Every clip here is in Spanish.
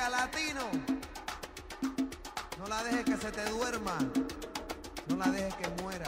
Venga, latino, no la dejes que se te duerma, no la dejes que muera.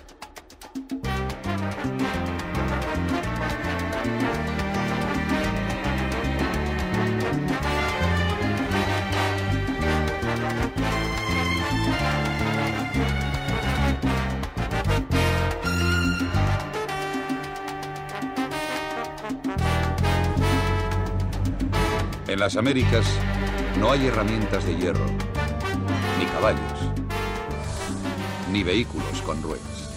En las Américas no hay herramientas de hierro, ni caballos, ni vehículos con ruedas.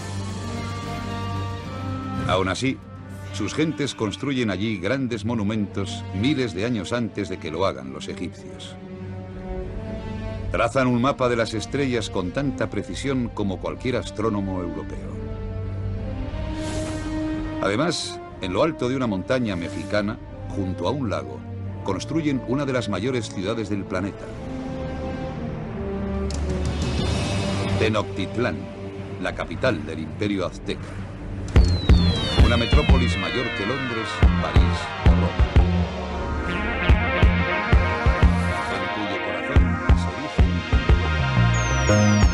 Aún así, sus gentes construyen allí grandes monumentos miles de años antes de que lo hagan los egipcios. Trazan un mapa de las estrellas con tanta precisión como cualquier astrónomo europeo. Además, en lo alto de una montaña mexicana, junto a un lago, construyen una de las mayores ciudades del planeta. Tenochtitlán, la capital del Imperio Azteca. Una metrópolis mayor que Londres, París o Roma. En cuyo corazón se erige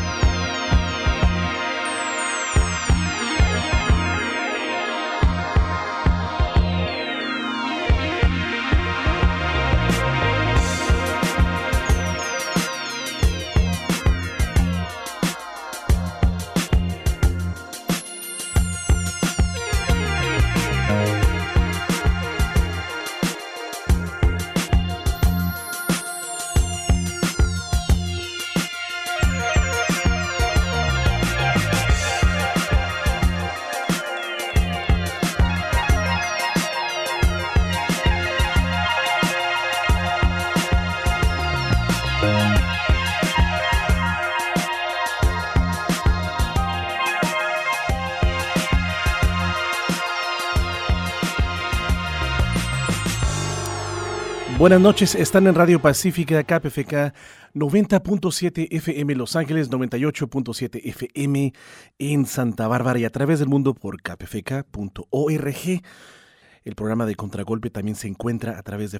Buenas noches, están en Radio Pacífica, KPFK 90.7 FM Los Ángeles, 98.7 FM en Santa Bárbara y a través del mundo por kpfk.org. El programa de Contragolpe también se encuentra a través de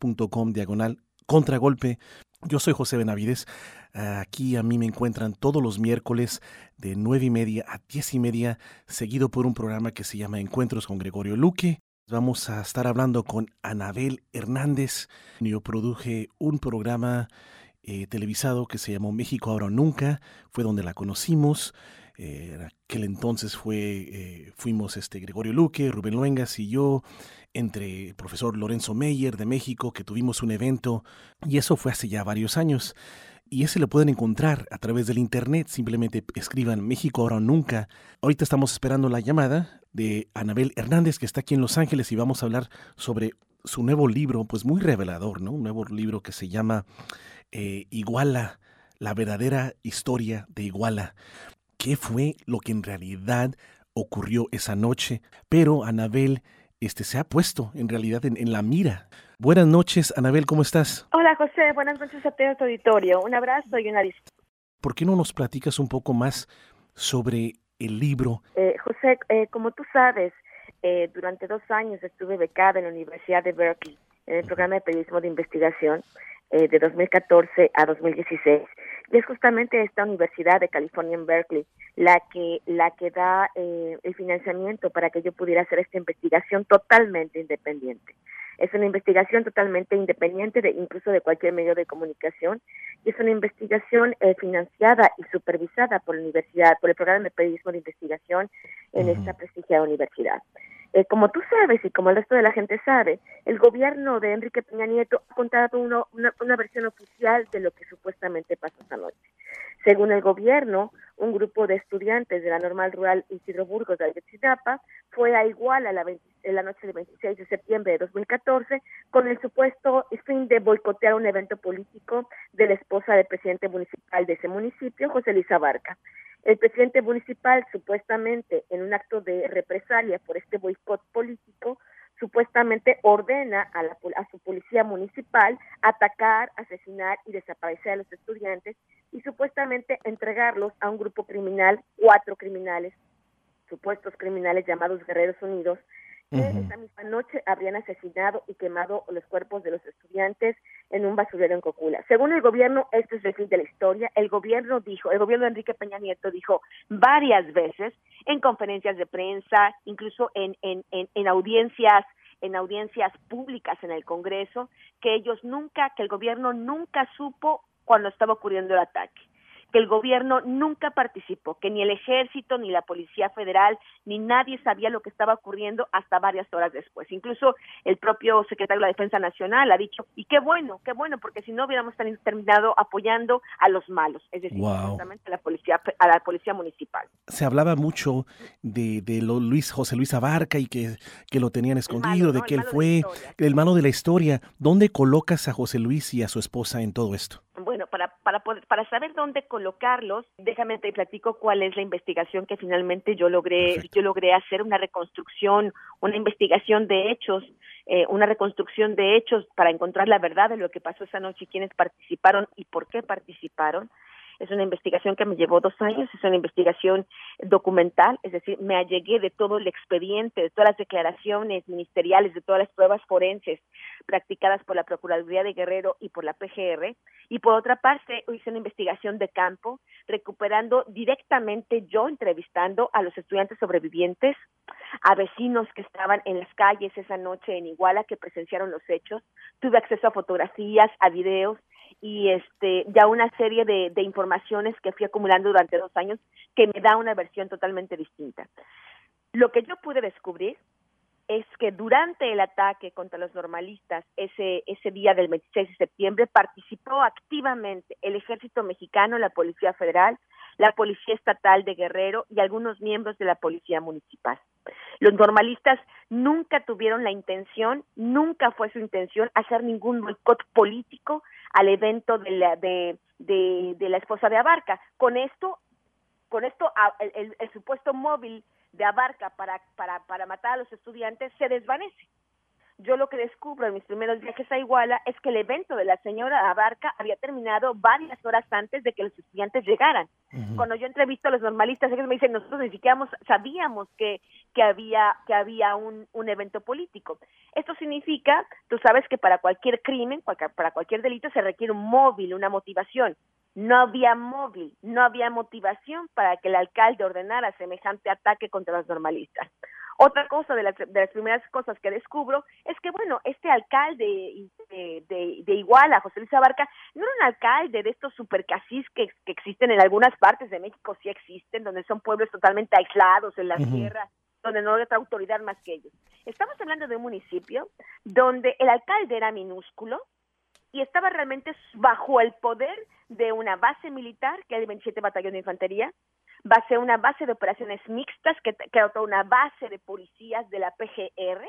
facebook.com/Contragolpe. Yo soy José Benavides. Aquí a mí me encuentran todos los miércoles de 9:30 a 10:30, seguido por un programa que se llama Encuentros con Gregorio Luque. Vamos a estar hablando con Anabel Hernández. Yo produje un programa televisado que se llamó México Ahora o Nunca. Fue donde la conocimos. En aquel entonces fuimos Gregorio Luque, Rubén Luengas y yo, entre el profesor Lorenzo Meyer de México, que tuvimos un evento. Y eso fue hace ya varios años. Y ese lo pueden encontrar a través del internet. Simplemente escriban México Ahora o Nunca. Ahorita estamos esperando la llamada de Anabel Hernández, que está aquí en Los Ángeles, y vamos a hablar sobre su nuevo libro, pues muy revelador, ¿no? Un nuevo libro que se llama Iguala, la verdadera historia de Iguala. ¿Qué fue lo que en realidad ocurrió esa noche? Pero Anabel se ha puesto en realidad en la mira. Buenas noches, Anabel, ¿cómo estás? Hola, José, buenas noches a todo tu auditorio. Un abrazo y una disculpa. ¿Por qué no nos platicas un poco más sobre el libro? José, como tú sabes, durante 2 años estuve becada en la Universidad de Berkeley, en el programa de periodismo de investigación, de 2014 a 2016. Y es justamente esta Universidad de California en Berkeley la que da el financiamiento para que yo pudiera hacer esta investigación totalmente independiente. Es una investigación totalmente independiente incluso de cualquier medio de comunicación, y es una investigación financiada y supervisada por la universidad, por el programa de periodismo de investigación en esta prestigiada universidad. Como tú sabes y como el resto de la gente sabe, el gobierno de Enrique Peña Nieto ha contado una versión oficial de lo que supuestamente pasó esa noche. Según el gobierno, un grupo de estudiantes de la Normal Rural Isidro Burgos de Ayotzinapa fue a Iguala la noche del 26 de septiembre de 2014 con el supuesto fin de boicotear un evento político de la esposa del presidente municipal de ese municipio, José Luis Abarca. El presidente municipal, supuestamente en un acto de represalia por este boicot político, supuestamente ordena a su policía municipal atacar, asesinar y desaparecer a los estudiantes y supuestamente entregarlos a un grupo criminal, 4 criminales, supuestos criminales llamados Guerreros Unidos, Esa misma noche habrían asesinado y quemado los cuerpos de los estudiantes en un basurero en Cocula. Según el gobierno, esto es el fin de la historia. El gobierno de Enrique Peña Nieto dijo varias veces en conferencias de prensa, incluso en audiencias públicas en el Congreso, que el gobierno nunca supo cuando estaba ocurriendo el ataque, que el gobierno nunca participó, que ni el ejército, ni la Policía Federal, ni nadie sabía lo que estaba ocurriendo hasta varias horas después. Incluso el propio secretario de la Defensa Nacional ha dicho, y qué bueno, porque si no hubiéramos terminado apoyando a los malos, es decir, justamente a la policía municipal. Se hablaba mucho de José Luis Abarca y que lo tenían escondido, de que él fue el malo de la historia. ¿Dónde colocas a José Luis y a su esposa en todo esto? Bueno, para saber dónde colocarlos, déjame te platico cuál es la investigación que finalmente yo logré hacer, una reconstrucción, una investigación de hechos, una reconstrucción de hechos para encontrar la verdad de lo que pasó esa noche y quiénes participaron y por qué participaron. Es una investigación que me llevó 2 años, es una investigación documental, es decir, me allegué de todo el expediente, de todas las declaraciones ministeriales, de todas las pruebas forenses practicadas por la Procuraduría de Guerrero y por la PGR, y por otra parte hice una investigación de campo, recuperando directamente yo, entrevistando a los estudiantes sobrevivientes, a vecinos que estaban en las calles esa noche en Iguala, que presenciaron los hechos. Tuve acceso a fotografías, a videos, y ya una serie de informaciones que fui acumulando durante 2 años que me da una versión totalmente distinta. Lo que yo pude descubrir es que durante el ataque contra los normalistas, ese día del 26 de septiembre, participó activamente el Ejército Mexicano, la Policía Federal, la Policía Estatal de Guerrero y algunos miembros de la Policía Municipal. Los normalistas nunca tuvieron la intención, nunca fue su intención hacer ningún boicot político al evento de la esposa de Abarca. Con esto el supuesto móvil de Abarca para matar a los estudiantes se desvanece. Yo lo que descubro en mis primeros viajes a Iguala es que el evento de la señora Abarca había terminado varias horas antes de que los estudiantes llegaran. Uh-huh. Cuando yo entrevisto a los normalistas, ellos me dicen, nosotros ni siquiera sabíamos que había un evento político. Esto significa, tú sabes que para cualquier crimen, para cualquier delito se requiere un móvil, una motivación. No había móvil, no había motivación para que el alcalde ordenara semejante ataque contra los normalistas. Otra cosa de las primeras cosas que descubro es que, bueno, este alcalde de Iguala, José Luis Abarca, no era un alcalde de estos supercaciques que existen en algunas partes de México, sí existen, donde son pueblos totalmente aislados en la tierra, donde no hay otra autoridad más que ellos. Estamos hablando de un municipio donde el alcalde era minúsculo y estaba realmente bajo el poder de una base militar, que es el 27 Batallón de Infantería, una base de operaciones mixtas, que era toda una base de policías de la PGR,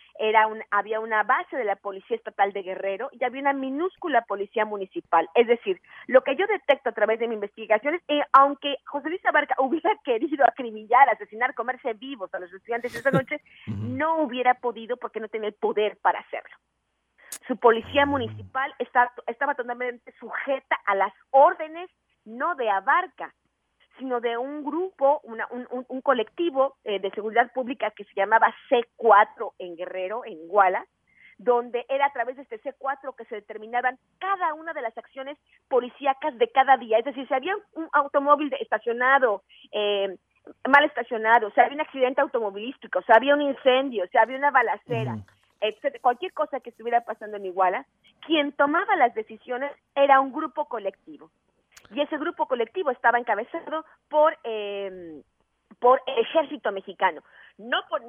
había una base de la Policía Estatal de Guerrero y había una minúscula policía municipal. Es decir, lo que yo detecto a través de mi investigación es que aunque José Luis Abarca hubiera querido acribillar, asesinar, comerse vivos a los estudiantes esa noche, no hubiera podido porque no tenía el poder para hacerlo. Su policía municipal estaba totalmente sujeta a las órdenes, no de Abarca, sino de un grupo, un colectivo de seguridad pública que se llamaba C4 en Guerrero, en Iguala, donde era a través de este C4 que se determinaban cada una de las acciones policíacas de cada día. Es decir, si había un automóvil estacionado, mal estacionado, si había un accidente automovilístico, si había un incendio, si había una balacera, etcétera, cualquier cosa que estuviera pasando en Iguala, quien tomaba las decisiones era un grupo colectivo. Y ese grupo colectivo estaba encabezado por el Ejército Mexicano, no por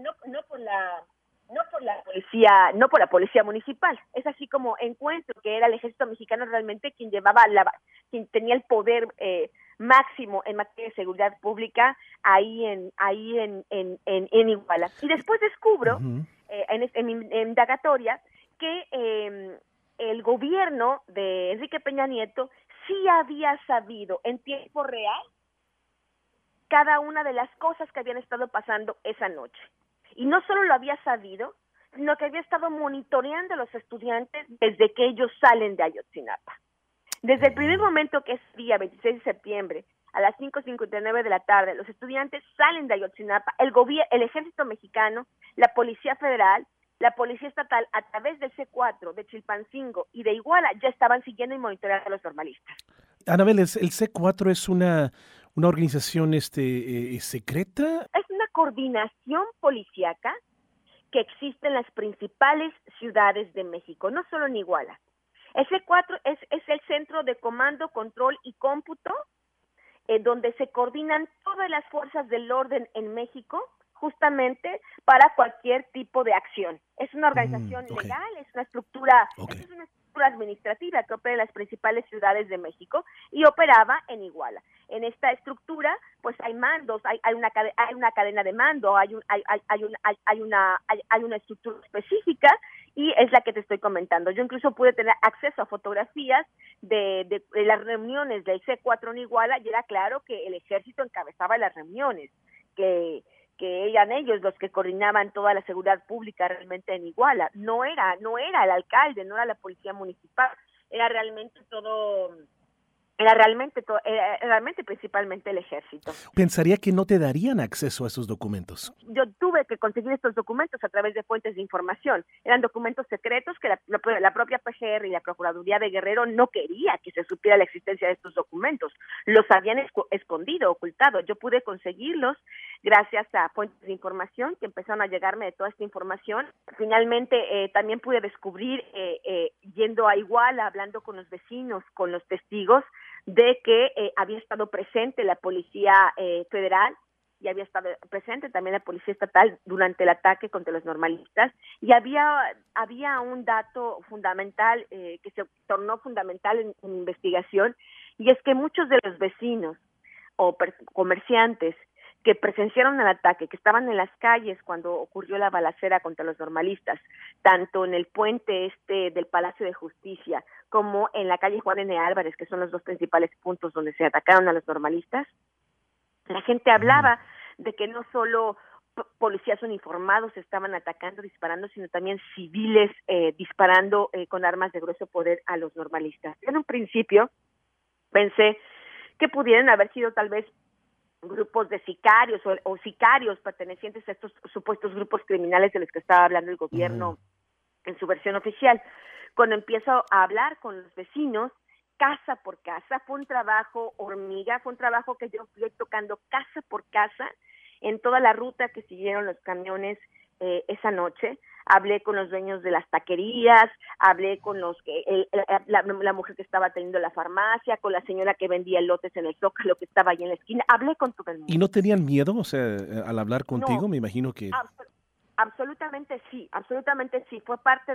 la policía municipal. Es así como encuentro que era el Ejército Mexicano realmente quien tenía el poder máximo en materia de seguridad pública ahí en Iguala. Y después descubro en mi indagatoria que el gobierno de Enrique Peña Nieto sí había sabido en tiempo real cada una de las cosas que habían estado pasando esa noche. Y no solo lo había sabido, sino que había estado monitoreando a los estudiantes desde que ellos salen de Ayotzinapa. Desde el primer momento que es día 26 de septiembre, a las 5:59 de la tarde, los estudiantes salen de Ayotzinapa, el ejército mexicano, la Policía Federal, la Policía Estatal, a través del C4, de Chilpancingo y de Iguala, ya estaban siguiendo y monitoreando a los normalistas. Anabel, ¿el C4 es una organización secreta? Es una coordinación policíaca que existe en las principales ciudades de México, no solo en Iguala. El C4 es el centro de comando, control y cómputo, donde se coordinan todas las fuerzas del orden en México, justamente para cualquier tipo de acción. Es una organización legal, es una estructura, es una estructura administrativa que opera en las principales ciudades de México y operaba en Iguala. En esta estructura, pues hay mandos, hay una cadena de mando, hay una estructura específica y es la que te estoy comentando. Yo incluso pude tener acceso a fotografías de las reuniones del C4 en Iguala y era claro que el ejército encabezaba las reuniones, que eran ellos los que coordinaban toda la seguridad pública realmente en Iguala. No era el alcalde, no era la policía municipal, era realmente principalmente el ejército. Pensaría que no te darían acceso a esos documentos. Yo tuve que conseguir estos documentos a través de fuentes de información. Eran documentos secretos que la propia PGR y la Procuraduría de Guerrero no quería que se supiera la existencia de estos documentos. Los habían escondido, ocultado. Yo pude conseguirlos gracias a fuentes de información que empezaron a llegarme de toda esta información. Finalmente también pude descubrir, yendo a Iguala, hablando con los vecinos, con los testigos, de que había estado presente la Policía Federal y había estado presente también la Policía Estatal durante el ataque contra los normalistas, y había un dato fundamental que se tornó fundamental en investigación, y es que muchos de los vecinos o comerciantes que presenciaron el ataque, que estaban en las calles cuando ocurrió la balacera contra los normalistas, tanto en el puente del Palacio de Justicia como en la calle Juan N. Álvarez, que son los dos principales puntos donde se atacaron a los normalistas, la gente hablaba de que no solo policías uniformados estaban atacando, disparando, sino también civiles disparando con armas de grueso poder a los normalistas. En un principio pensé que pudieran haber sido tal vez grupos de sicarios o sicarios pertenecientes a estos supuestos grupos criminales de los que estaba hablando el gobierno en su versión oficial. Cuando empiezo a hablar con los vecinos, casa por casa, fue un trabajo hormiga, fue un trabajo que yo fui tocando casa por casa en toda la ruta que siguieron los camiones esa noche. Hablé con los dueños de las taquerías, hablé con la mujer que estaba teniendo la farmacia, con la señora que vendía elotes en el Zócalo que estaba ahí en la esquina, hablé con todo el mundo. ¿Y no tenían miedo? O sea, al hablar contigo, no, me imagino que... Absolutamente sí, fue parte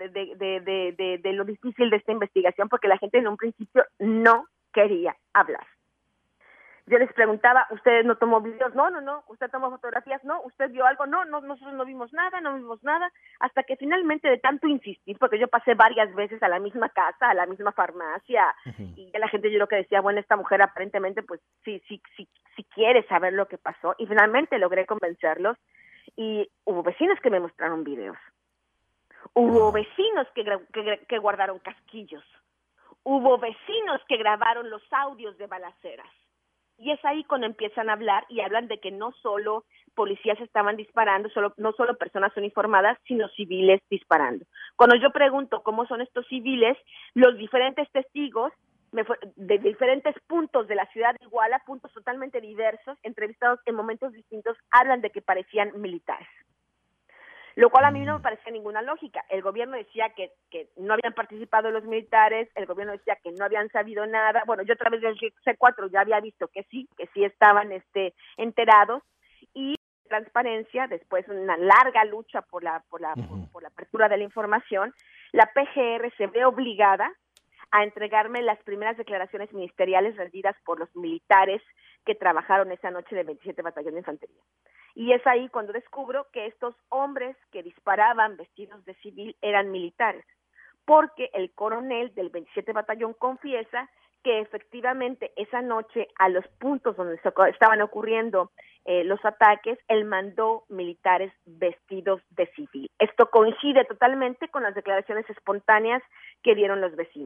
de lo difícil de esta investigación, porque la gente en un principio no quería hablar. Yo les preguntaba, ¿usted no tomó videos? No. ¿Usted tomó fotografías? No. ¿Usted vio algo? No, nosotros no vimos nada, hasta que finalmente de tanto insistir, porque yo pasé varias veces a la misma casa, a la misma farmacia, y la gente yo lo que decía, bueno, esta mujer aparentemente pues sí quiere saber lo que pasó, y finalmente logré convencerlos, y hubo vecinos que me mostraron videos, hubo vecinos que guardaron casquillos, hubo vecinos que grabaron los audios de balaceras. Y es ahí cuando empiezan a hablar y hablan de que no solo policías estaban disparando, no solo personas uniformadas, sino civiles disparando. Cuando yo pregunto cómo son estos civiles, los diferentes testigos de diferentes puntos de la ciudad de Iguala, puntos totalmente diversos, entrevistados en momentos distintos, hablan de que parecían militares. Lo cual a mí no me parecía ninguna lógica. El gobierno decía que no habían participado los militares, el gobierno decía que no habían sabido nada. Bueno, yo a través del C4 ya había visto que sí estaban enterados, y transparencia, después de una larga lucha por la apertura de la información, la PGR se ve obligada a entregarme las primeras declaraciones ministeriales rendidas por los militares que trabajaron esa noche del 27 Batallón de Infantería. Y es ahí cuando descubro que estos hombres que disparaban vestidos de civil eran militares, porque el coronel del 27 Batallón confiesa que efectivamente esa noche a los puntos donde estaban ocurriendo los ataques, él mandó militares vestidos de civil. Esto coincide totalmente con las declaraciones espontáneas que dieron los vecinos.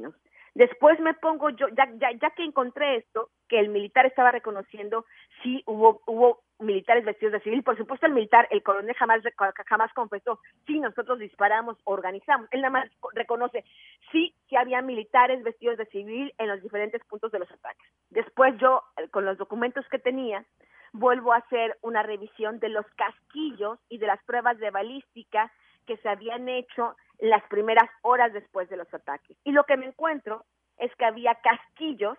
Después me pongo yo, ya que encontré esto, que el militar estaba reconociendo, sí hubo militares vestidos de civil. Por supuesto el militar, el coronel jamás confesó, sí, nosotros disparamos, organizamos. Él nada más reconoce, sí había militares vestidos de civil en los diferentes puntos de los ataques. Después yo, con los documentos que tenía, vuelvo a hacer una revisión de los casquillos y de las pruebas de balística que se habían hecho las primeras horas después de los ataques. Y lo que me encuentro es que había casquillos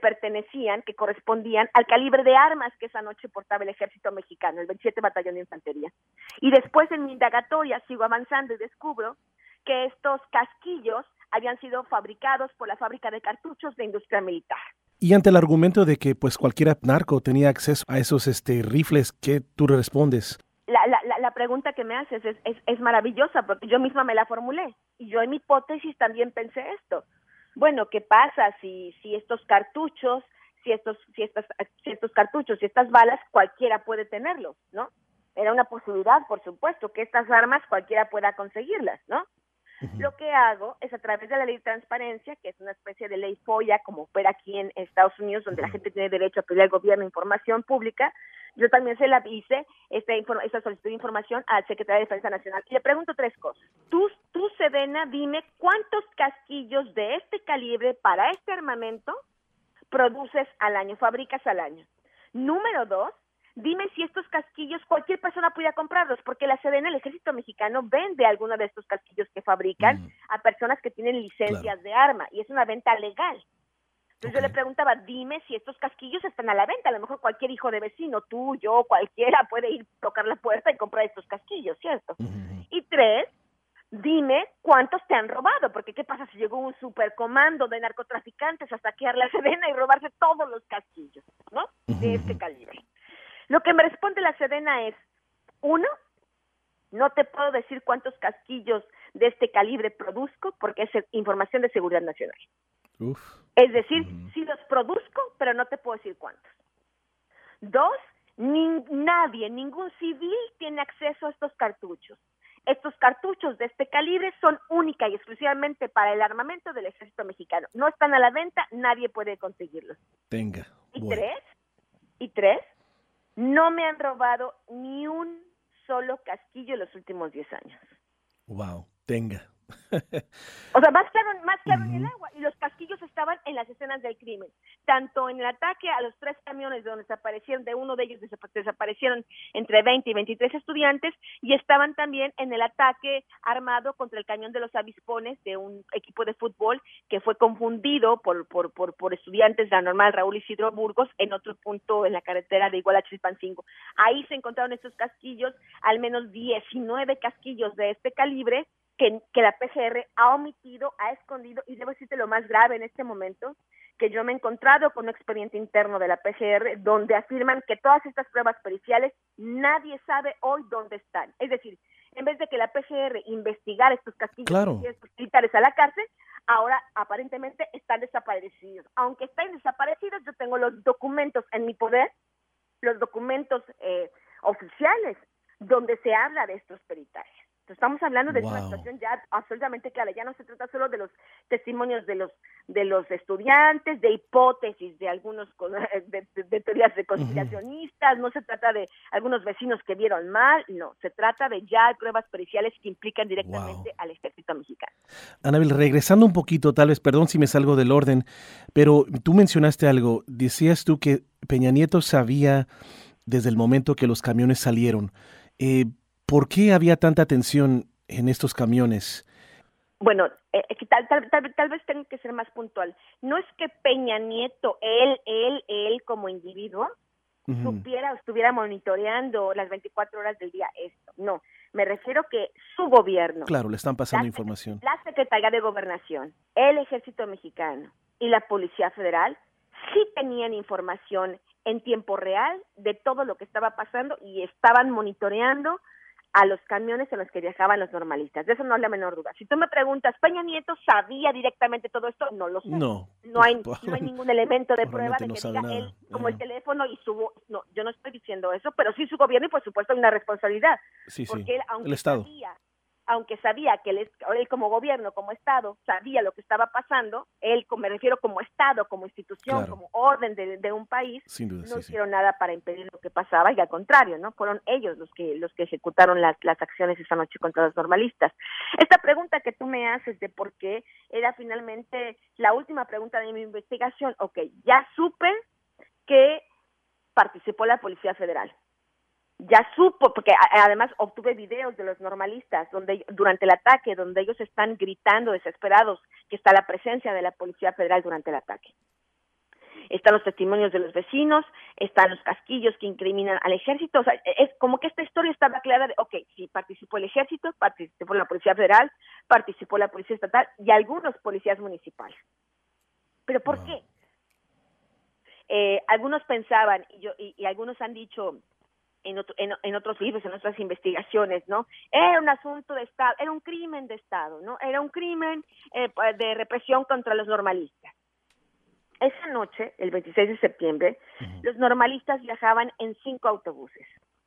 que correspondían al calibre de armas que esa noche portaba el ejército mexicano, el 27 Batallón de Infantería. Y después en mi indagatoria sigo avanzando y descubro que estos casquillos habían sido fabricados por la fábrica de cartuchos de industria militar. Y ante el argumento de que pues cualquier narco tenía acceso a esos rifles, ¿qué tú respondes? La pregunta que me haces es maravillosa, porque yo misma me la formulé. Y yo en mi hipótesis también pensé esto. Bueno, ¿qué pasa si estos cartuchos, si estos cartuchos y estas balas cualquiera puede tenerlos, ¿no? Era una posibilidad, por supuesto, que estas armas cualquiera pueda conseguirlas, ¿no? Uh-huh. Lo que hago es, a través de la ley de transparencia, que es una especie de ley FOIA, como opera aquí en Estados Unidos, donde la gente tiene derecho a pedir al gobierno información pública, yo también se la hice esta solicitud de información al secretario de Defensa Nacional. Y le pregunto 3 cosas. Tú, Sedena, dime cuántos casquillos de este calibre para este armamento produces al año, fabricas al año. Número 2, dime si estos casquillos cualquier persona pudiera comprarlos, porque la Sedena, el Ejército Mexicano, vende algunos de estos casquillos que fabrican a personas que tienen licencias de arma, y es una venta legal. Entonces yo le preguntaba, dime si estos casquillos están a la venta. A lo mejor cualquier hijo de vecino, tú, yo, cualquiera puede ir a tocar la puerta y comprar estos casquillos, ¿cierto? Uh-huh. Y 3, dime cuántos te han robado, porque ¿qué pasa si llegó un supercomando de narcotraficantes a saquear la Sedena y robarse todos los casquillos, ¿no? De este calibre. Lo que me responde la Sedena es, 1, no te puedo decir cuántos casquillos de este calibre produzco, porque es información de seguridad nacional. Uf. Es decir, sí los produzco, pero no te puedo decir cuántos. 2, ningún civil tiene acceso a estos cartuchos. Estos cartuchos de este calibre son única y exclusivamente para el armamento del Ejército Mexicano. No están a la venta, nadie puede conseguirlos. Tenga. Y 3, no me han robado ni un solo casquillo en los últimos 10 años. Wow, tenga. O sea, más claro en el agua. Y los casquillos estaban en las escenas del crimen. Tanto en el ataque a los 3 camiones donde desaparecieron, de uno de ellos desaparecieron entre 20 y 23 estudiantes, y estaban también en el ataque armado contra el cañón de los avispones de un equipo de fútbol que fue confundido por estudiantes de la normal Raúl Isidro Burgos en otro punto en la carretera de Iguala Chilpancingo. Ahí se encontraron estos casquillos, al menos 19 casquillos de este calibre, que la PGR ha omitido, ha escondido, y debo decirte lo más grave en este momento, que yo me he encontrado con un expediente interno de la PGR donde afirman que todas estas pruebas periciales nadie sabe hoy dónde están. Es decir, en vez de que la PGR investigara estos casquillos y estos militares a la cárcel, ahora aparentemente están desaparecidos. Aunque estén desaparecidos, yo tengo los documentos en mi poder, los documentos oficiales, donde se habla de estos peritales. Estamos hablando de una situación ya absolutamente clara. Ya no se trata solo de los testimonios de los estudiantes, de hipótesis de algunos de teorías de conspiracionistas, no se trata de algunos vecinos que vieron mal, no, se trata de ya pruebas periciales que implican directamente al Ejército Mexicano. Anabel, regresando un poquito, tal vez, perdón si me salgo del orden, pero tú mencionaste algo, decías tú que Peña Nieto sabía desde el momento que los camiones salieron. ¿Por qué había tanta tensión en estos camiones? Bueno, tal vez tengo que ser más puntual. No es que Peña Nieto, él como individuo, supiera o estuviera monitoreando las 24 horas del día esto. No, me refiero que su gobierno. Claro, le están pasando información. La Secretaría de Gobernación, el Ejército Mexicano y la Policía Federal sí tenían información en tiempo real de todo lo que estaba pasando y estaban monitoreando a los camiones en los que viajaban los normalistas. De eso no hay la menor duda. Si tú me preguntas, ¿Peña Nieto sabía directamente todo esto? No lo sé. No hay ningún elemento de prueba de que diga él como el teléfono y subo. No, yo no estoy diciendo eso, pero sí su gobierno y por supuesto hay una responsabilidad. Sí, porque él, el Estado. aunque sabía que él como gobierno, como Estado, sabía lo que estaba pasando, me refiero como Estado, como institución, Claro. como orden de un país, Sin duda, no sí, hicieron nada para impedir lo que pasaba, y al contrario, ¿no? Fueron ellos los que ejecutaron las acciones esa noche contra los normalistas. Esta pregunta que tú me haces de por qué era finalmente la última pregunta de mi investigación. Ok, ya supe que participó la Policía Federal. Ya supo, porque además obtuve videos de los normalistas donde durante el ataque, donde ellos están gritando desesperados que está la presencia de la Policía Federal durante el ataque. Están los testimonios de los vecinos, están los casquillos que incriminan al ejército. O sea, es como que esta historia estaba clara de, ok, sí, participó el ejército, participó la Policía Federal, participó la Policía Estatal y algunos policías municipales. ¿Pero por qué? Algunos pensaban, y algunos han dicho en otros libros, en otras investigaciones, ¿no? Era un asunto de Estado, era un crimen de Estado, ¿no? Era un crimen de represión contra los normalistas. Esa noche, el 26 de septiembre, los normalistas viajaban en 5 autobuses.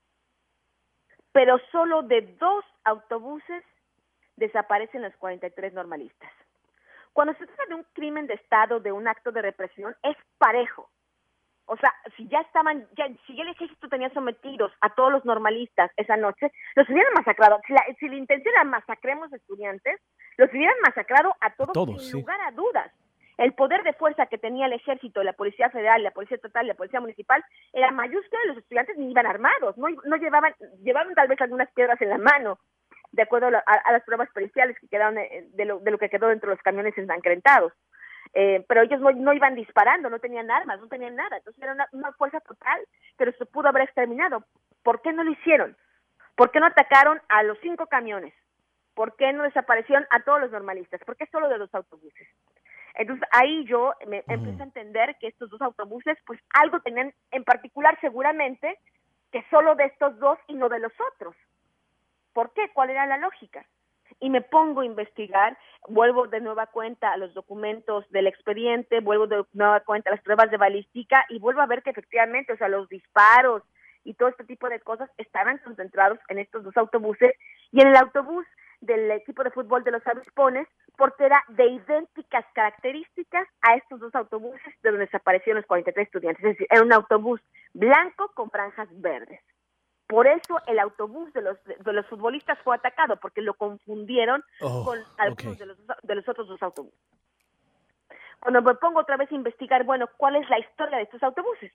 Pero solo de 2 autobuses desaparecen los 43 normalistas. Cuando se trata de un crimen de Estado, de un acto de represión, es parejo. O sea, si ya el ejército tenía sometidos a todos los normalistas esa noche, los hubieran masacrado. Si la intención era masacremos estudiantes, los hubieran masacrado a todos sin lugar a dudas. El poder de fuerza que tenía el ejército, la Policía Federal, la Policía Estatal y la Policía Municipal era mayúscula. Los estudiantes ni iban armados, no llevaban tal vez algunas piedras en la mano, de acuerdo a las pruebas periciales que quedaron de lo que quedó dentro de los camiones ensangrentados. Pero ellos no iban disparando, no tenían armas, no tenían nada. Entonces era una fuerza total, pero se pudo haber exterminado. ¿Por qué no lo hicieron? ¿Por qué no atacaron a los 5 camiones? ¿Por qué no desaparecieron a todos los normalistas? ¿Por qué solo de 2 autobuses? Entonces ahí yo me empiezo a entender que estos 2 autobuses pues algo tenían en particular seguramente, que solo de estos 2 y no de los otros. ¿Por qué? ¿Cuál era la lógica? Y me pongo a investigar, vuelvo de nueva cuenta a los documentos del expediente, vuelvo de nueva cuenta a las pruebas de balística y vuelvo a ver que efectivamente, o sea, los disparos y todo este tipo de cosas estaban concentrados en estos 2 autobuses y en el autobús del equipo de fútbol de los Avispones, porque era de idénticas características a estos 2 autobuses de donde desaparecieron los 43 estudiantes. Es decir, era un autobús blanco con franjas verdes. Por eso el autobús de los futbolistas fue atacado, porque lo confundieron con algunos de los otros 2 autobuses. Cuando me pongo otra vez a investigar, bueno, ¿cuál es la historia de estos autobuses?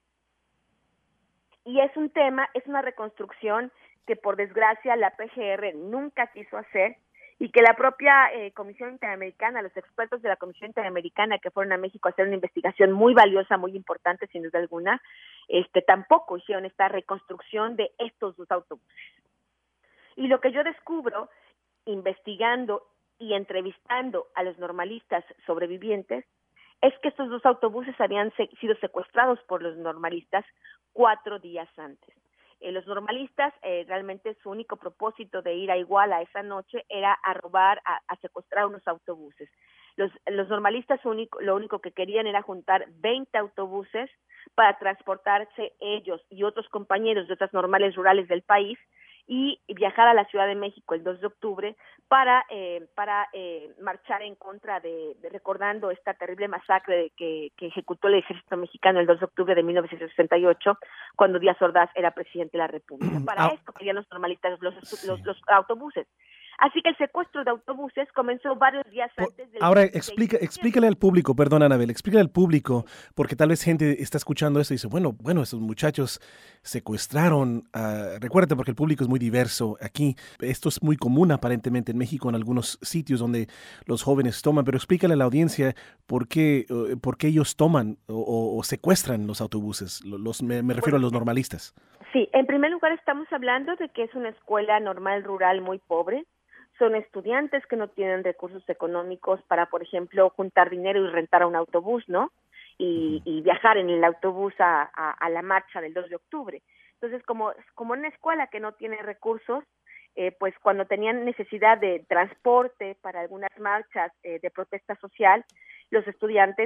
Y es una reconstrucción que por desgracia la PGR nunca quiso hacer y que la propia Comisión Interamericana, los expertos de la Comisión Interamericana que fueron a México a hacer una investigación muy valiosa, muy importante sin duda alguna, tampoco hicieron esta reconstrucción de estos 2 autobuses. Y lo que yo descubro, investigando y entrevistando a los normalistas sobrevivientes, es que estos 2 autobuses habían sido secuestrados por los normalistas 4 días antes. Los normalistas, realmente su único propósito de ir a Iguala esa noche era a robar, a secuestrar unos autobuses. Los normalistas lo único que querían era juntar 20 autobuses para transportarse ellos y otros compañeros de otras normales rurales del país y viajar a la Ciudad de México el 2 de octubre para marchar en contra recordando esta terrible masacre que ejecutó el ejército mexicano el 2 de octubre de 1968, cuando Díaz Ordaz era presidente de la República. Para esto querían los normalistas los autobuses. Así que el secuestro de autobuses comenzó varios días antes del... Ahora, explícale al público, perdón, Anabel, explícale al público, porque tal vez gente está escuchando esto y dice, bueno, estos muchachos secuestraron, recuérdate, porque el público es muy diverso aquí, esto es muy común aparentemente en México, en algunos sitios donde los jóvenes toman, pero explícale a la audiencia por qué ellos toman o secuestran los autobuses, me refiero a los normalistas. Sí, en primer lugar estamos hablando de que es una escuela normal rural muy pobre. Son estudiantes que no tienen recursos económicos para, por ejemplo, juntar dinero y rentar un autobús, ¿no? Y viajar en el autobús a la marcha del 2 de octubre. Entonces, como una escuela que no tiene recursos, pues cuando tenían necesidad de transporte para algunas marchas de protesta social, los estudiantes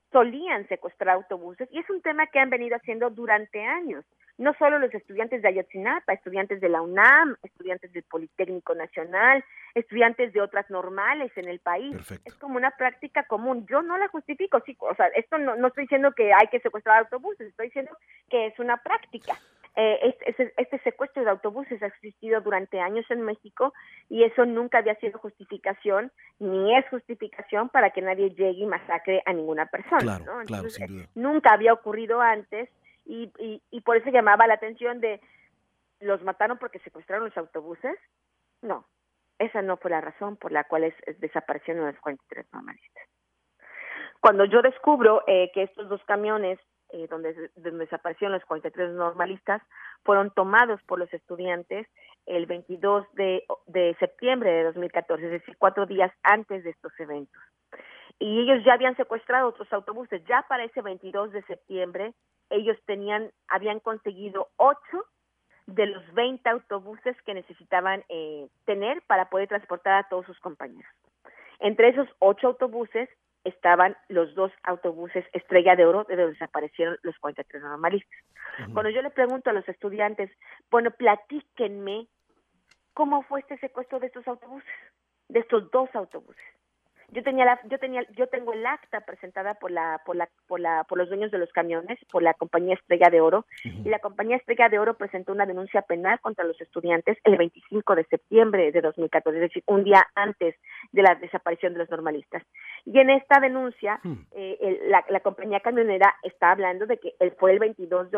solían secuestrar autobuses, y es un tema que han venido haciendo durante años. No solo los estudiantes de Ayotzinapa, estudiantes de la UNAM, estudiantes del Politécnico Nacional, estudiantes de otras normales en el país. Perfecto. Es como una práctica común. Yo no la justifico, sí, o sea, esto no estoy diciendo que hay que secuestrar autobuses, estoy diciendo que es una práctica. Este secuestro de autobuses ha existido durante años en México y eso nunca había sido justificación, ni es justificación para que nadie llegue y masacre a ninguna persona. Claro, ¿no? Entonces, claro, sin duda. nunca había ocurrido antes y por eso llamaba la atención de ¿los mataron porque secuestraron los autobuses? No, esa no fue la razón por la cual desaparecieron los 43 normalistas. Cuando yo descubro que estos dos camiones donde desaparecieron los 43 normalistas, fueron tomados por los estudiantes el 22 de septiembre de 2014, es decir, 4 días antes de estos eventos. Y ellos ya habían secuestrado otros autobuses. Ya para ese 22 de septiembre, ellos habían conseguido 8 de los 20 autobuses que necesitaban tener para poder transportar a todos sus compañeros. Entre esos 8 autobuses estaban los 2 autobuses Estrella de Oro, de donde desaparecieron los 43 normalistas. Uh-huh. Cuando yo le pregunto a los estudiantes, bueno, platíquenme cómo fue este secuestro de estos autobuses, de estos 2 autobuses. Yo tengo el acta presentada por los dueños de los camiones, por la compañía Estrella de Oro, uh-huh. Y la compañía Estrella de Oro presentó una denuncia penal contra los estudiantes el 25 de septiembre de 2014, es decir, un día antes de la desaparición de los normalistas. Y en esta denuncia, la compañía camionera está hablando de que fue el 22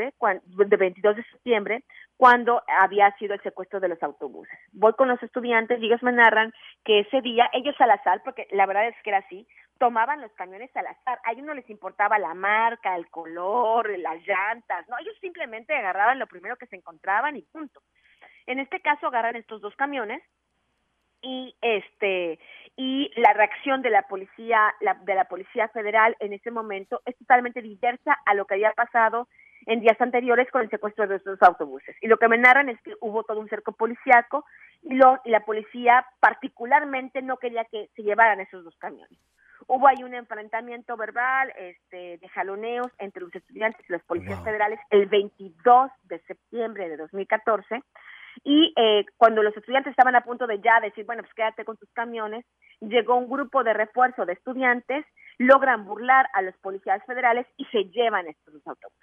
de septiembre, cuando había sido el secuestro de los autobuses. Voy con los estudiantes y ellos me narran que ese día, ellos al azar, porque la verdad es que era así, tomaban los camiones al azar. A ellos no les importaba la marca, el color, las llantas, no, ellos simplemente agarraban lo primero que se encontraban y punto. En este caso agarran estos 2 camiones y la reacción de la policía federal en ese momento es totalmente diversa a lo que había pasado en días anteriores con el secuestro de estos autobuses. Y lo que me narran es que hubo todo un cerco policíaco y la policía particularmente no quería que se llevaran esos 2 camiones. Hubo ahí un enfrentamiento verbal, de jaloneos entre los estudiantes y los policías federales el 22 de septiembre de 2014. Y cuando los estudiantes estaban a punto de ya decir, bueno, pues quédate con tus camiones, llegó un grupo de refuerzo de estudiantes, logran burlar a los policías federales y se llevan estos 2 autobuses.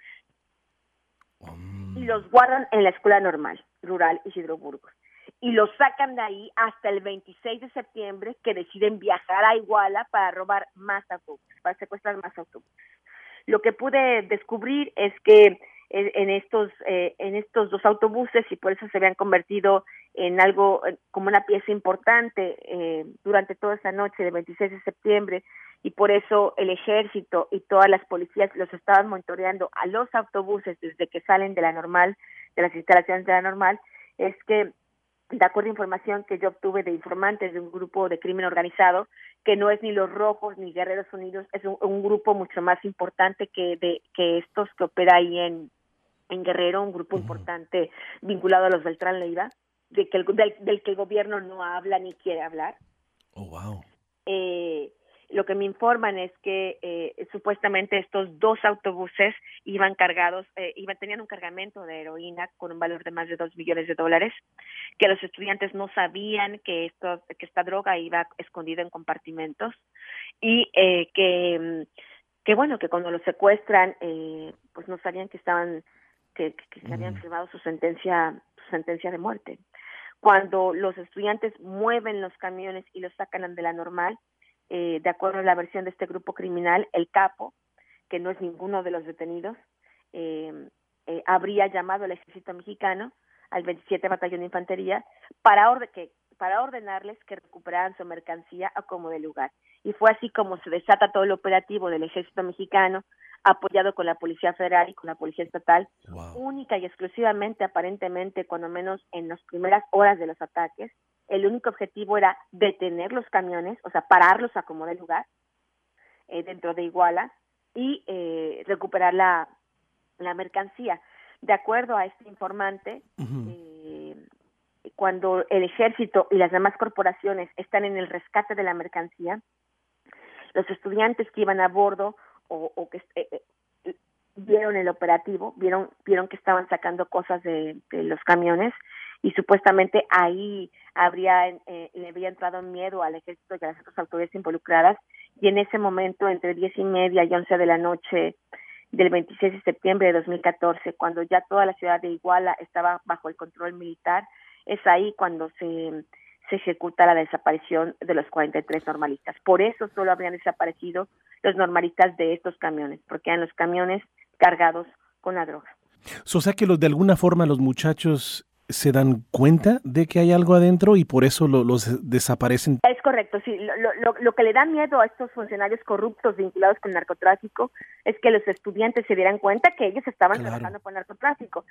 Y los guardan en la Escuela Normal Rural Isidro Burgos. Y los sacan de ahí hasta el 26 de septiembre, que deciden viajar a Iguala para robar más autobuses, para secuestrar más autobuses. Lo que pude descubrir es que en estos 2 autobuses, y por eso se habían convertido en algo como una pieza importante durante toda esa noche del 26 de septiembre, y por eso el ejército y todas las policías los estaban monitoreando a los autobuses desde que salen de la normal, de las instalaciones de la normal, es que, de acuerdo a información que yo obtuve de informantes de un grupo de crimen organizado, que no es ni los Rojos ni Guerreros Unidos, es un grupo mucho más importante que estos que opera ahí en Guerrero, un grupo importante vinculado a los Beltrán Leiva, del que el gobierno no habla ni quiere hablar. Oh, wow. Lo que me informan es que supuestamente estos 2 autobuses iban cargados, tenían un cargamento de heroína con un valor de más de $2 millones, que los estudiantes no sabían que esta droga iba escondida en compartimentos y que cuando los secuestran, pues no sabían que se habían firmado su sentencia de muerte. Cuando los estudiantes mueven los camiones y los sacan de la normal, de acuerdo a la versión de este grupo criminal, el capo, que no es ninguno de los detenidos, habría llamado al ejército mexicano, al 27 Batallón de Infantería, para ordenarles que recuperaran su mercancía a como de lugar. Y fue así como se desata todo el operativo del ejército mexicano, apoyado con la Policía Federal y con la Policía Estatal, única y exclusivamente, aparentemente, cuando menos en las primeras horas de los ataques. El único objetivo era detener los camiones, o sea, pararlos a como de lugar dentro de Iguala y recuperar la mercancía. De acuerdo a este informante, cuando el ejército y las demás corporaciones están en el rescate de la mercancía, los estudiantes que iban a bordo o que vieron el operativo, vieron que estaban sacando cosas de los camiones y supuestamente ahí le había entrado miedo al ejército y a las otras autoridades involucradas, y en ese momento, entre 10:30 y 11 de la noche del 26 de septiembre de 2014, cuando ya toda la ciudad de Iguala estaba bajo el control militar, es ahí cuando se ejecuta la desaparición de los 43 normalistas. Por eso solo habrían desaparecido los normalistas de estos camiones, porque eran los camiones cargados con la droga. O sea que de alguna forma los muchachos se dan cuenta de que hay algo adentro y por eso los desaparecen. Es correcto, sí. Lo que le da miedo a estos funcionarios corruptos vinculados con el narcotráfico es que los estudiantes se dieran cuenta que ellos estaban trabajando con narcotráfico.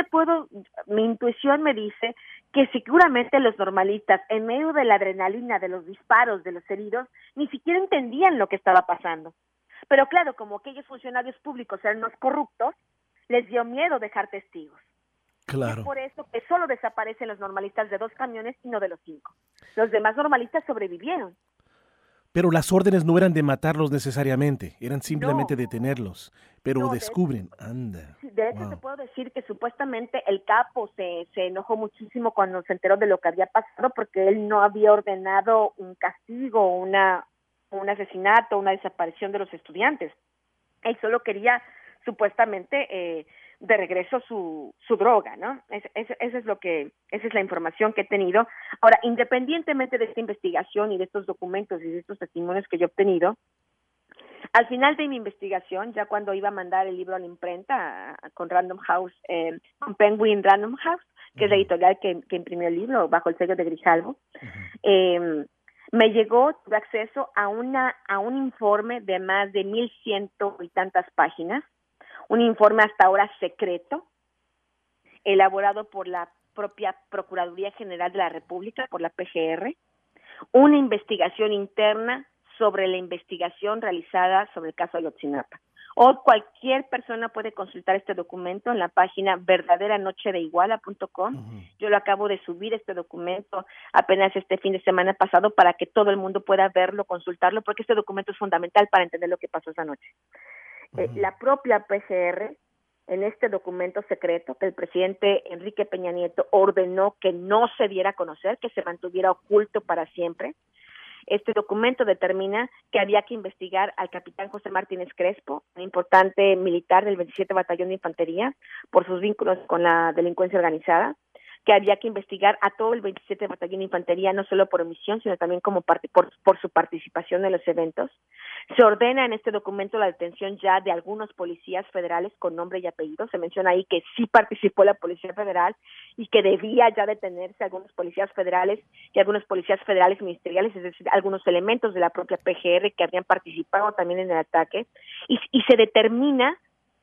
Mi intuición me dice que seguramente los normalistas, en medio de la adrenalina, de los disparos, de los heridos, ni siquiera entendían lo que estaba pasando. Pero claro, como aquellos funcionarios públicos eran los corruptos, les dio miedo dejar testigos. Claro. Es por eso que solo desaparecen los normalistas de 2 camiones y no de los 5. Los demás normalistas sobrevivieron. Pero las órdenes no eran de matarlos necesariamente, eran simplemente detenerlos. Pero descubren, anda. De hecho, te puedo decir que supuestamente el capo se enojó muchísimo cuando se enteró de lo que había pasado, porque él no había ordenado un castigo, un asesinato, una desaparición de los estudiantes. Él solo quería supuestamente de regreso su droga, ¿no? Esa es la información que he tenido. Ahora, independientemente de esta investigación y de estos documentos y de estos testimonios que yo he obtenido, al final de mi investigación, ya cuando iba a mandar el libro a la imprenta con Random House, con Penguin Random House, que es la editorial que imprimió el libro bajo el sello de Grijalvo, me tuve acceso a un informe de más de 1,100 y tantas páginas, un informe hasta ahora secreto, elaborado por la propia Procuraduría General de la República, por la PGR, una investigación interna sobre la investigación realizada sobre el caso Ayotzinapa. O cualquier persona puede consultar este documento en la página verdaderanochedeiguala.com. Yo lo acabo de subir, este documento, apenas este fin de semana pasado, para que todo el mundo pueda verlo, consultarlo, porque este documento es fundamental para entender lo que pasó esa noche. La propia PGR, en este documento secreto que el presidente Enrique Peña Nieto ordenó que no se diera a conocer, que se mantuviera oculto para siempre, este documento determina que había que investigar al capitán José Martínez Crespo, un importante militar del 27 Batallón de Infantería, por sus vínculos con la delincuencia organizada, que había que investigar a todo el 27 Batallón de Infantería, no solo por omisión, sino también como por su participación en los eventos. Se ordena en este documento la detención ya de algunos policías federales con nombre y apellido. Se menciona ahí que sí participó la Policía Federal y que debía ya detenerse algunos policías federales y algunos policías federales ministeriales, es decir, algunos elementos de la propia PGR que habían participado también en el ataque. Y se determina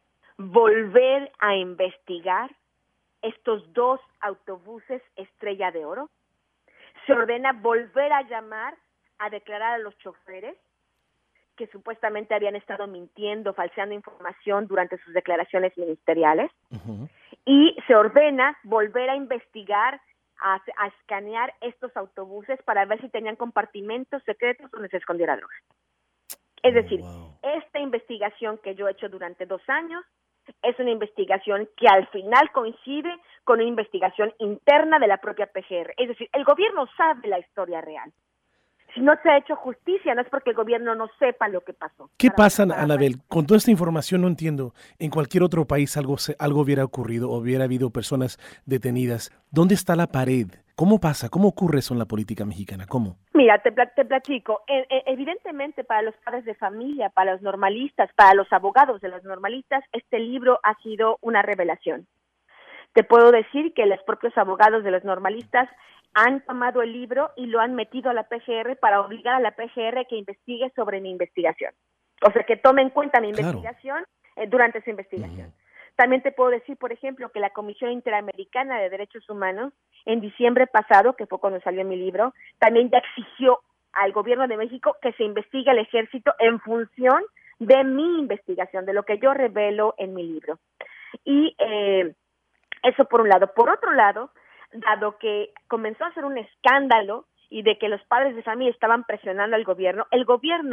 volver a investigar estos 2 autobuses Estrella de Oro. Se ordena volver a llamar a declarar a los choferes que supuestamente habían estado mintiendo, falseando información durante sus declaraciones ministeriales. Y se ordena volver a investigar, a escanear estos autobuses para ver si tenían compartimentos secretos donde se escondiera droga. Es decir, esta investigación que yo he hecho durante 2 años es una investigación que al final coincide con una investigación interna de la propia PGR. Es decir, el gobierno sabe la historia real. Si no se ha hecho justicia, no es porque el gobierno no sepa lo que pasó. ¿Qué pasa, Anabel? Con toda esta información no entiendo. En cualquier otro país algo hubiera ocurrido, hubiera habido personas detenidas. ¿Dónde está la pared? ¿Cómo pasa? ¿Cómo ocurre eso en la política mexicana? ¿Cómo? Mira, te platico. Evidentemente, para los padres de familia, para los normalistas, para los abogados de los normalistas, este libro ha sido una revelación. Te puedo decir que los propios abogados de los normalistas han tomado el libro y lo han metido a la PGR para obligar a la PGR que investigue sobre mi investigación. O sea, que tome en cuenta mi investigación durante su investigación. También te puedo decir, por ejemplo, que la Comisión Interamericana de Derechos Humanos, en diciembre pasado, que fue cuando salió mi libro, también ya exigió al gobierno de México que se investigue al ejército en función de mi investigación, de lo que yo revelo en mi libro. Y eso por un lado. Por otro lado, dado que comenzó a ser un escándalo y de que los padres de familia estaban presionando al gobierno, el gobierno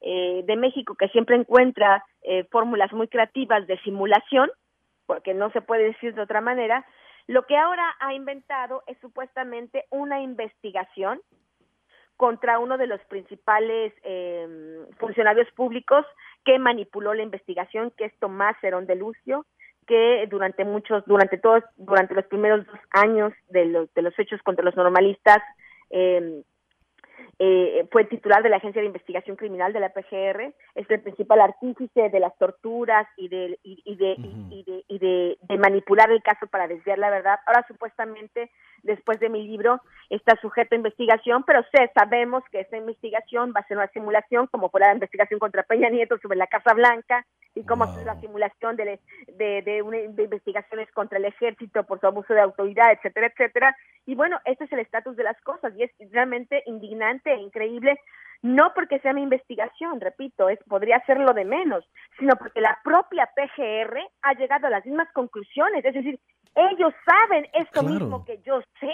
de México, que siempre encuentra fórmulas muy creativas de simulación, porque no se puede decir de otra manera, lo que ahora ha inventado es supuestamente una investigación contra uno de los principales funcionarios públicos que manipuló la investigación, que es Tomás Herón de Lucio, que durante los primeros 2 años de los hechos contra los normalistas fue titular de la Agencia de Investigación Criminal de la PGR, es el principal artífice de las torturas y de manipular el caso para desviar la verdad. Ahora supuestamente, después de mi libro, está sujeto a investigación, pero sabemos que esta investigación va a ser una simulación, como fue la investigación contra Peña Nieto sobre la Casa Blanca, y como fue la simulación de investigaciones contra el ejército por su abuso de autoridad, etcétera, etcétera. Y bueno, este es el estatus de las cosas, y es realmente indignante e increíble, no porque sea mi investigación, repito, podría ser lo de menos, sino porque la propia PGR ha llegado a las mismas conclusiones, es decir, ellos saben esto mismo que yo sé,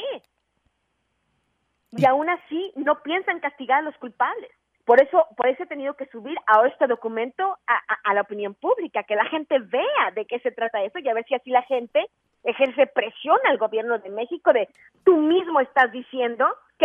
y aún así no piensan castigar a los culpables. Por eso he tenido que subir ahora este documento a la opinión pública, que la gente vea de qué se trata eso, y a ver si así la gente ejerce presión al gobierno de México de tú mismo estás diciendo que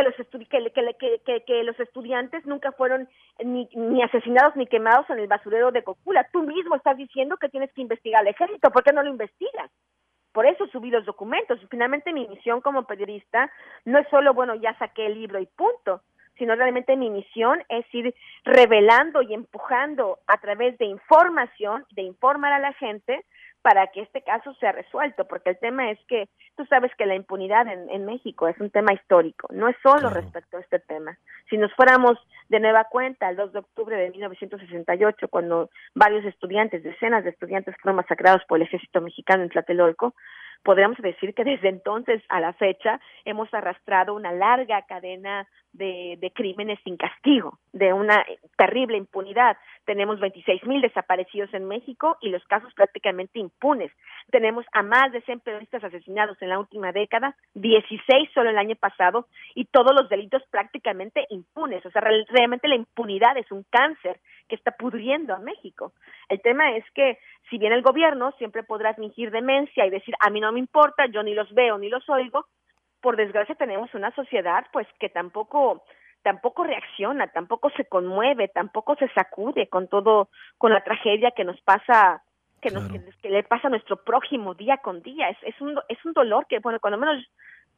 los estudiantes nunca fueron ni asesinados ni quemados en el basurero de Cocula. Tú mismo estás diciendo que tienes que investigar al ejército. ¿Por qué no lo investigas? Por eso subí los documentos. Finalmente mi misión como periodista no es solo, bueno, ya saqué el libro y punto, sino realmente mi misión es ir revelando y empujando a través de información, de informar a la gente para que este caso sea resuelto, porque el tema es que tú sabes que la impunidad en México es un tema histórico, no es solo respecto a este tema. Si nos fuéramos de nueva cuenta al 2 de octubre de 1968, cuando varios estudiantes, decenas de estudiantes fueron masacrados por el ejército mexicano en Tlatelolco, podríamos decir que desde entonces a la fecha hemos arrastrado una larga cadena de crímenes sin castigo, de una terrible impunidad. Tenemos 26,000 desaparecidos en México y los casos prácticamente impunes. Tenemos a más de 100 periodistas asesinados en la última década, 16 solo el año pasado, y todos los delitos prácticamente impunes. O sea, realmente la impunidad es un cáncer que está pudriendo a México. El tema es que si bien el gobierno siempre podrá fingir demencia y decir a mí no me importa, yo ni los veo ni los oigo, por desgracia tenemos una sociedad pues que tampoco reacciona, tampoco se conmueve, tampoco se sacude con la tragedia que nos pasa, que le pasa a nuestro prójimo día con día. Es un dolor que, bueno, cuando menos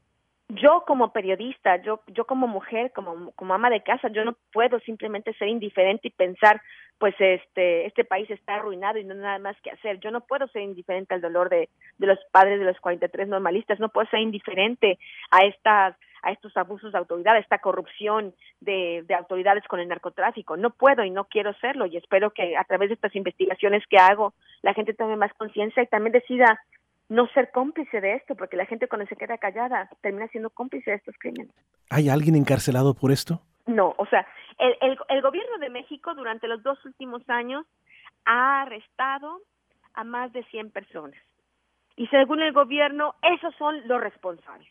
yo como periodista, yo como mujer, como ama de casa, yo no puedo simplemente ser indiferente y pensar, pues este país está arruinado y no hay nada más que hacer. Yo no puedo ser indiferente al dolor de los padres de los 43 normalistas, no puedo ser indiferente a estos abusos de autoridad, a esta corrupción de autoridades con el narcotráfico. No puedo y no quiero serlo, y espero que a través de estas investigaciones que hago la gente tome más conciencia y también decida no ser cómplice de esto, porque la gente cuando se queda callada termina siendo cómplice de estos crímenes. ¿Hay alguien encarcelado por esto? No, o sea, el gobierno de México durante los 2 últimos años ha arrestado a más de 100 personas. Y según el gobierno, esos son los responsables.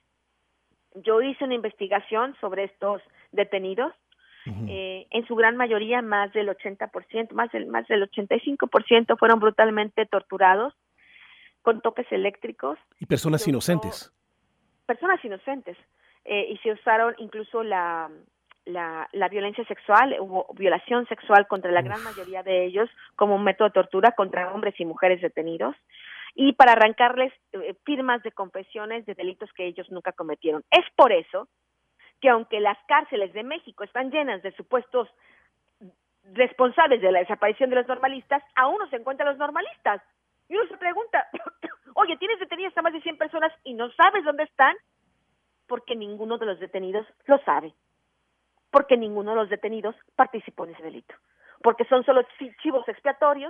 Yo hice una investigación sobre estos detenidos. En su gran mayoría, más del 80%, más del 85% fueron brutalmente torturados con toques eléctricos. Y personas inocentes. Personas inocentes. Y se usaron incluso la violencia sexual, hubo violación sexual contra la gran mayoría de ellos como un método de tortura contra hombres y mujeres detenidos, y para arrancarles firmas de confesiones de delitos que ellos nunca cometieron. Es por eso que aunque las cárceles de México están llenas de supuestos responsables de la desaparición de los normalistas, aún no se encuentran los normalistas. Y uno se pregunta, oye, tienes detenidas a más de 100 personas y no sabes dónde están, porque ninguno de los detenidos lo sabe, porque ninguno de los detenidos participó en ese delito, porque son solo chivos expiatorios,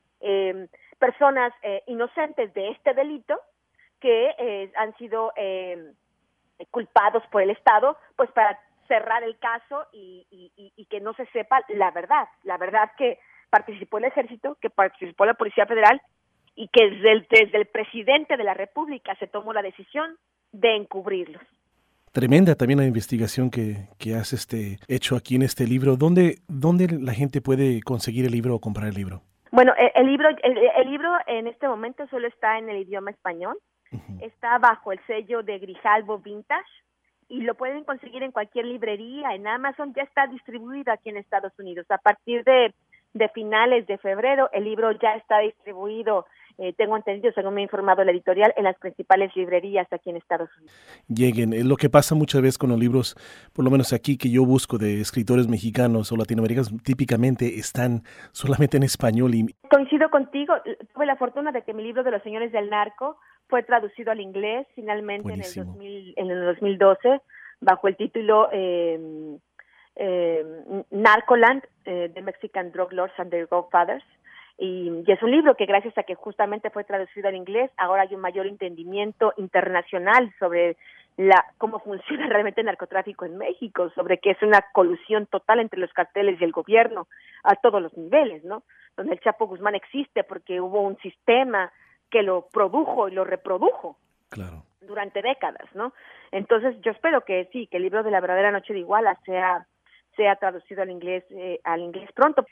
personas inocentes de este delito que han sido culpados por el Estado, pues para cerrar el caso y que no se sepa la verdad que participó el Ejército, que participó la Policía Federal, y que desde el presidente de la República se tomó la decisión de encubrirlos. Tremenda también la investigación que has hecho aquí en este libro. ¿Dónde la gente puede conseguir el libro o comprar el libro? Bueno, el libro en este momento solo está en el idioma español. Uh-huh. Está bajo el sello de Grijalbo Vintage y lo pueden conseguir en cualquier librería. En Amazon ya está distribuido aquí en Estados Unidos. A partir de finales de febrero, el libro ya está distribuido, tengo entendido, según me ha informado la editorial, en las principales librerías aquí en Estados Unidos. Lleguen. Lo que pasa muchas veces con los libros, por lo menos aquí que yo busco de escritores mexicanos o latinoamericanos, típicamente están solamente en español. Coincido contigo. Tuve la fortuna de que mi libro de los señores del narco fue traducido al inglés finalmente. Buenísimo. en el 2012 bajo el título Narcoland, The Mexican Drug Lords and Their Godfathers, y es un libro que gracias a que justamente fue traducido al inglés, ahora hay un mayor entendimiento internacional sobre cómo funciona realmente el narcotráfico en México, sobre que es una colusión total entre los carteles y el gobierno a todos los niveles, ¿no? Donde el Chapo Guzmán existe porque hubo un sistema que lo produjo y lo reprodujo. Claro. Durante décadas, ¿no? Entonces yo espero que sí, que el libro de La verdadera noche de Iguala sea traducido al inglés pronto.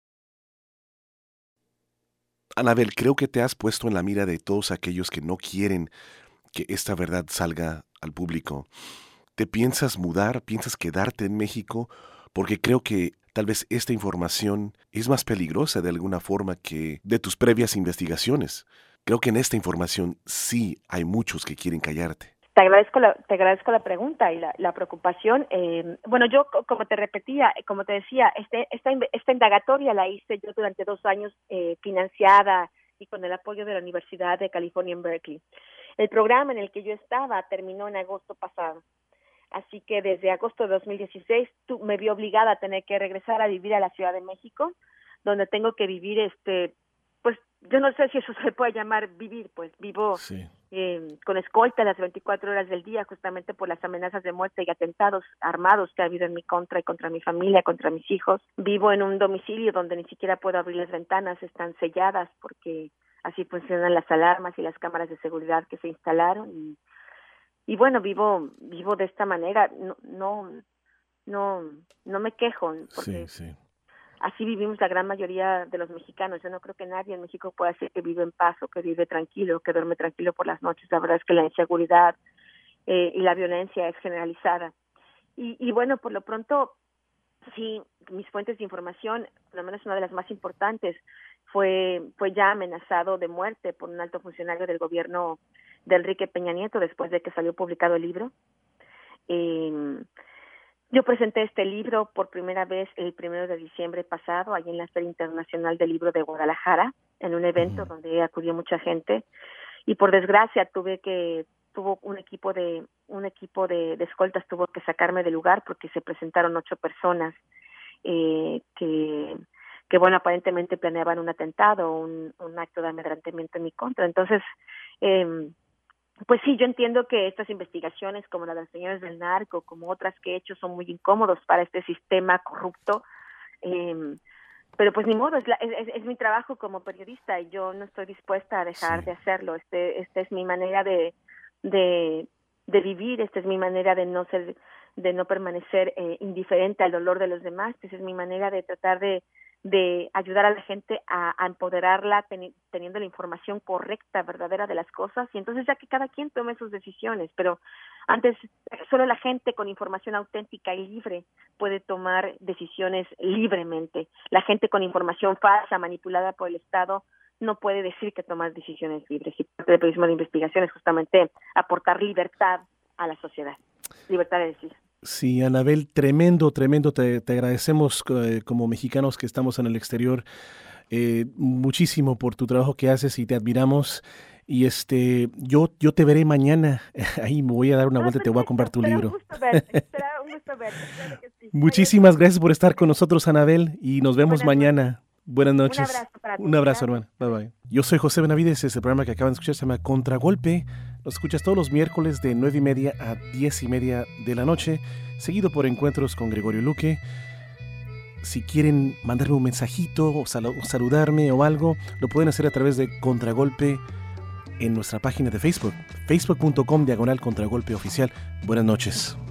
Anabel, creo que te has puesto en la mira de todos aquellos que no quieren que esta verdad salga al público. ¿Te piensas mudar? ¿Piensas quedarte en México? Porque creo que tal vez esta información es más peligrosa de alguna forma que de tus previas investigaciones. Creo que en esta información sí hay muchos que quieren callarte. Te agradezco la pregunta y la preocupación. Bueno, yo, como te repetía, como te decía, esta indagatoria la hice yo durante 2 años, financiada y con el apoyo de la Universidad de California en Berkeley. El programa en el que yo estaba terminó en agosto pasado. Así que desde agosto de 2016 me vi obligada a tener que regresar a vivir a la Ciudad de México, donde tengo que vivir, pues yo no sé si eso se puede llamar vivir, pues vivo sí. Con escolta las 24 horas del día, justamente por las amenazas de muerte y atentados armados que ha habido en mi contra y contra mi familia, contra mis hijos. Vivo en un domicilio donde ni siquiera puedo abrir las ventanas, están selladas porque así funcionan las alarmas y las cámaras de seguridad que se instalaron. Y bueno, vivo de esta manera. No me quejo porque sí. Así vivimos la gran mayoría de los mexicanos. Yo no creo que nadie en México pueda decir que vive en paz o que vive tranquilo, que duerme tranquilo por las noches. La verdad es que la inseguridad y la violencia es generalizada. Y bueno, por lo pronto, sí, mis fuentes de información, por lo menos una de las más importantes, fue ya amenazado de muerte por un alto funcionario del gobierno de Enrique Peña Nieto después de que salió publicado el libro. Yo presenté este libro por primera vez el 1 de diciembre pasado, ahí en la Feria Internacional del Libro de Guadalajara, en un evento donde acudió mucha gente, y por desgracia tuvo un equipo de escoltas tuvo que sacarme del lugar porque se presentaron 8 personas que bueno, aparentemente planeaban un atentado o un acto de amedrentamiento en mi contra. Entonces, pues sí, yo entiendo que estas investigaciones, como la de los señores del narco, como otras que he hecho, son muy incómodos para este sistema corrupto, pero pues ni modo, es mi trabajo como periodista y yo no estoy dispuesta a dejar de hacerlo. Esta es mi manera de vivir, esta es mi manera de no permanecer indiferente al dolor de los demás, esa es mi manera de tratar de ayudar a la gente a empoderarla teniendo la información correcta, verdadera de las cosas, y entonces ya que cada quien tome sus decisiones, pero antes solo la gente con información auténtica y libre puede tomar decisiones libremente. La gente con información falsa, manipulada por el Estado, no puede decir que toma decisiones libres, y parte del periodismo de investigación es justamente aportar libertad a la sociedad, libertad de decir. Sí, Anabel, tremendo, te agradecemos como mexicanos que estamos en el exterior muchísimo por tu trabajo que haces y te admiramos. Y yo te veré mañana, ahí me voy a dar una vuelta y te voy a comprar tu libro. Será un gusto verte, claro que sí. Muchísimas gracias por estar con nosotros, Anabel, y nos vemos mañana. Buenas noches. Un abrazo para ti. Un abrazo, hermano. Bye, bye. Yo soy José Benavides, este programa que acaban de escuchar se llama Contragolpe. Lo escuchas todos los miércoles de 9:30 a 10:30 de la noche, seguido por Encuentros con Gregorio Luque. Si quieren mandarme un mensajito o saludarme o algo, lo pueden hacer a través de Contragolpe en nuestra página de Facebook, facebook.com/contragolpe oficial. Buenas noches.